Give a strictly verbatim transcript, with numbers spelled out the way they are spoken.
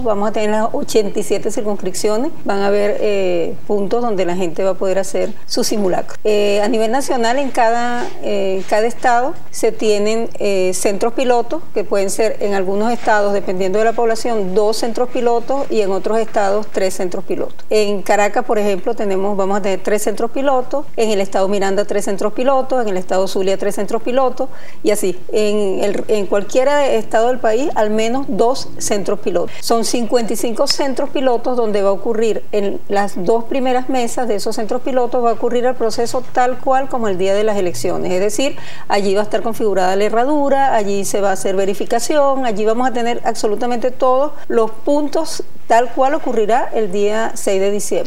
Vamos a tener las ochenta y siete circunscripciones, van a haber eh, puntos donde la gente va a poder hacer su simulacro. Eh, a nivel nacional, en cada, eh, cada estado se tienen eh, centros pilotos, que pueden ser en algunos estados, dependiendo de la población, dos centros pilotos y en otros estados tres centros pilotos. En Caracas, por ejemplo, tenemos, vamos a tener tres centros pilotos, en el estado Miranda tres centros pilotos, en el estado Zulia tres centros pilotos y así. En, el, en cualquier estado del país, al menos dos centros pilotos. Son cincuenta y cinco centros pilotos donde va a ocurrir en las dos primeras mesas de esos centros pilotos, va a ocurrir el proceso tal cual como el día de las elecciones, es decir, allí va a estar configurada la herradura, allí se va a hacer verificación, allí vamos a tener absolutamente todos los puntos tal cual ocurrirá el día seis de diciembre.